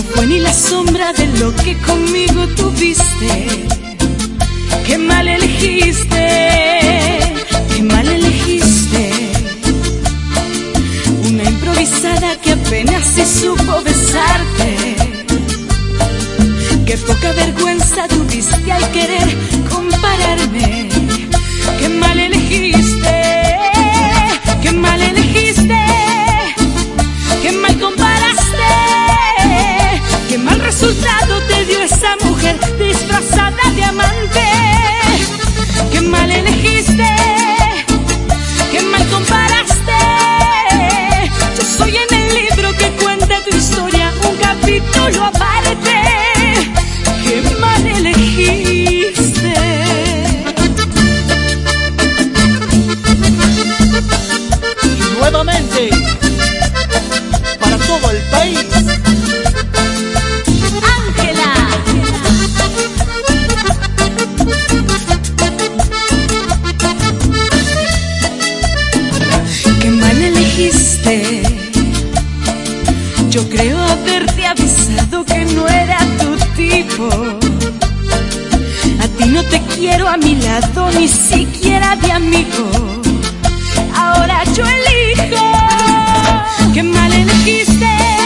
fue ni la sombra de lo que conmigo tuviste. Qué mal elegiste, qué mal elegiste. Una improvisada que apenas si supo besarte. Qué poca vergüenza tuviste al querer compararme. Qué mal elegiste, qué mal elegiste. Qué mal comparaste, qué mal resultado te dio esa mujer disfrazada de amante. Qué mal elegiste, qué mal comparaste. Yo soy en el libro que cuenta tu historia un capítulo aparte. Qué mal elegiste. Y nuevamente, para todo el país, Ángela. Qué mal elegiste. Yo creo haberte avisado que no era tu tipo. A ti no te quiero a mi lado, ni siquiera de amigo. Ahora yo elijo. Qué mal elegiste.